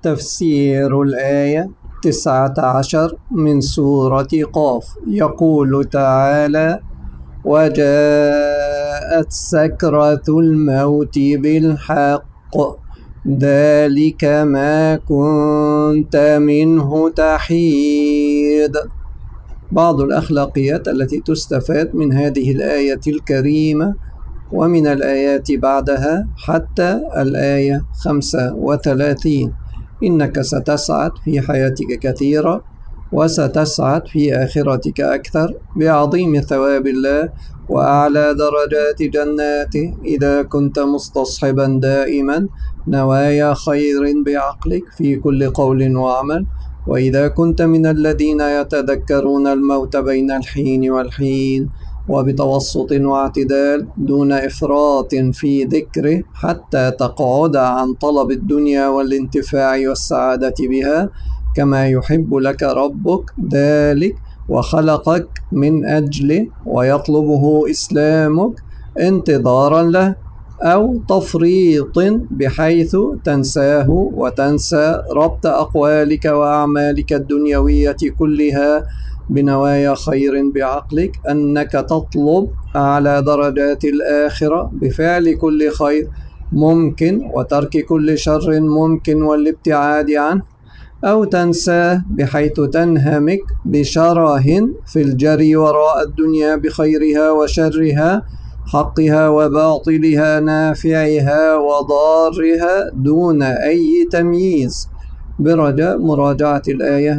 تفسير الآية 19 من سورة قاف. يقول تعالى: وجاءت سكرة الموت بالحق ذلك ما كنت منه تحيد. بعض الأخلاقيات التي تستفاد من هذه الآية الكريمة ومن الآيات بعدها حتى الآية 35: إنك ستسعد في حياتك كثيرا وستسعد في آخرتك أكثر بعظيم ثواب الله وأعلى درجات جناته إذا كنت مستصحبا دائما نوايا خير بعقلك في كل قول وعمل، وإذا كنت من الذين يتذكرون الموت بين الحين والحين وبتوسط واعتدال دون إفراط في ذكره حتى تقعد عن طلب الدنيا والانتفاع والسعادة بها كما يحب لك ربك ذلك وخلقك من أجله ويطلبه إسلامك انتظارا له، أو تفريط بحيث تنساه وتنسى ربط أقوالك وأعمالك الدنيوية كلها بنوايا خير بعقلك، أنك تطلب أعلى درجات الآخرة بفعل كل خير ممكن وترك كل شر ممكن والابتعاد عنه، أو تنساه بحيث تنهمك بشره في الجري وراء الدنيا بخيرها وشرها، حقها وباطلها، نافعها وضارها دون أي تمييز. برجاء مراجعة الآية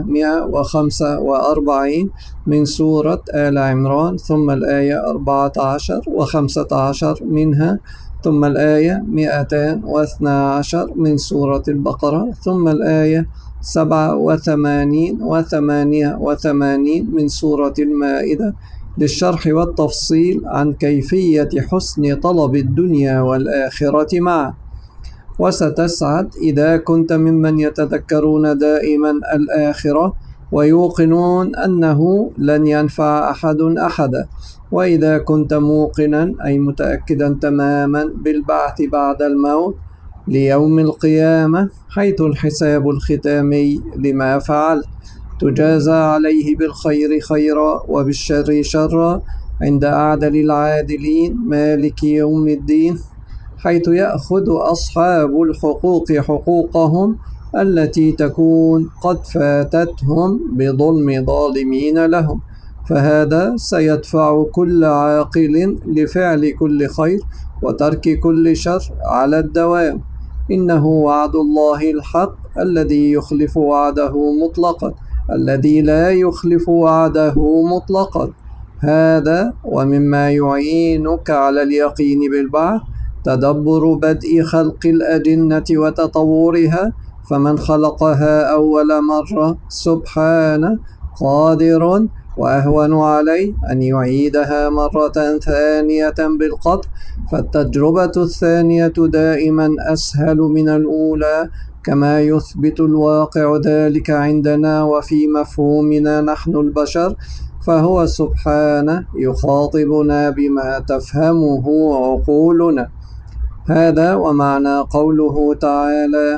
145 من سورة آل عمران، ثم الآية 14 و15 منها، ثم الآية 212 من سورة البقرة، ثم الآية 87 و88 من سورة المائدة للشرح والتفصيل عن كيفية حسن طلب الدنيا والآخرة معا. وستسعد إذا كنت ممن يتذكرون دائما الآخرة ويوقنون أنه لن ينفع أحد أحدا، وإذا كنت موقنا أي متأكدا تماما بالبعث بعد الموت ليوم القيامة حيث الحساب الختامي لما فعلت، تجازى عليه بالخير خيرا وبالشر شرا عند أعدل العادلين مالك يوم الدين، حيث يأخذ أصحاب الحقوق حقوقهم التي تكون قد فاتتهم بظلم ظالمين لهم، فهذا سيدفع كل عاقل لفعل كل خير وترك كل شر على الدوام. إنه وعد الله الحق الذي يخلف وعده مطلقا، الذي لا يخلف وعده مطلقا. هذا ومما يعينك على اليقين بالبعث تدبر بدء خلق الأجنة وتطورها، فمن خلقها أول مرة سبحانه قادر وأهون عليه أن يعيدها مرة ثانية بالقطع، فالتجربة الثانية دائما أسهل من الأولى كما يثبت الواقع ذلك عندنا وفي مفهومنا نحن البشر، فهو سبحانه يخاطبنا بما تفهمه عقولنا. هذا ومعنى قوله تعالى: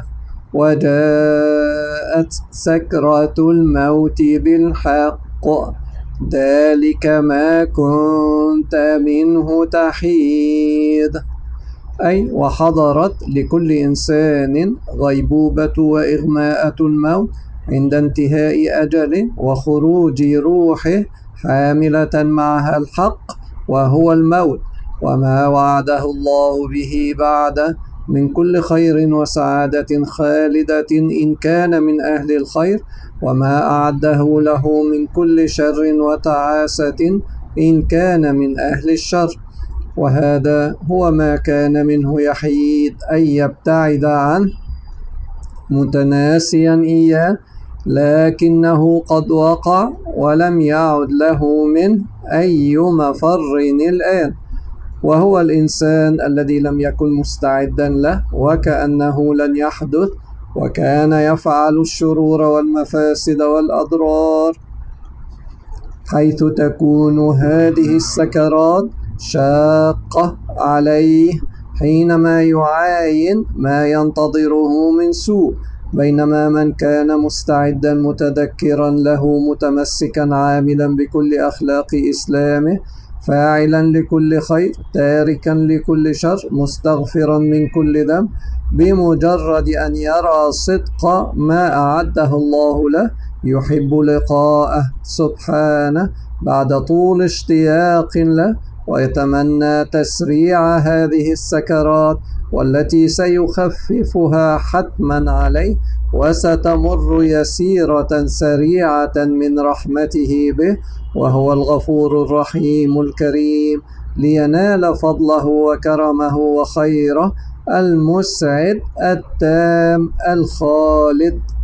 وجاءت سكرة الموت بالحق ذلك ما كنت منه تحيد، أي وحضرت لكل إنسان غيبوبة وإغماءة الموت عند انتهاء أجله وخروج روحه حاملة معها الحق وهو الموت وما وعده الله به بعده من كل خير وسعادة خالدة إن كان من أهل الخير، وما أعده له من كل شر وتعاسة إن كان من أهل الشر. وهذا هو ما كان منه يحيد أن يبتعد عنه متناسيا إياه، لكنه قد وقع ولم يعد له منه أي مفر الآن، وهو الإنسان الذي لم يكن مستعدا له وكأنه لن يحدث، وكان يفعل الشرور والمفاسد والأضرار، حيث تكون هذه السكرات شاقة عليه حينما يعاين ما ينتظره من سوء بينما من كان مستعدا متذكرا له متمسكا عاملا بكل أخلاق إسلامه فاعلا لكل خير تاركا لكل شر مستغفرا من كل ذنب بمجرد أن يرى صدق ما أعده الله له يحب لقاءه سبحانه بعد طول اشتياق له ويتمنى تسريع هذه السكرات والتي سيخففها حتما عليه وستمر يسيرة سريعة من رحمته به وهو الغفور الرحيم الكريم لينال فضله وكرمه وخيره المسعد التام الخالد.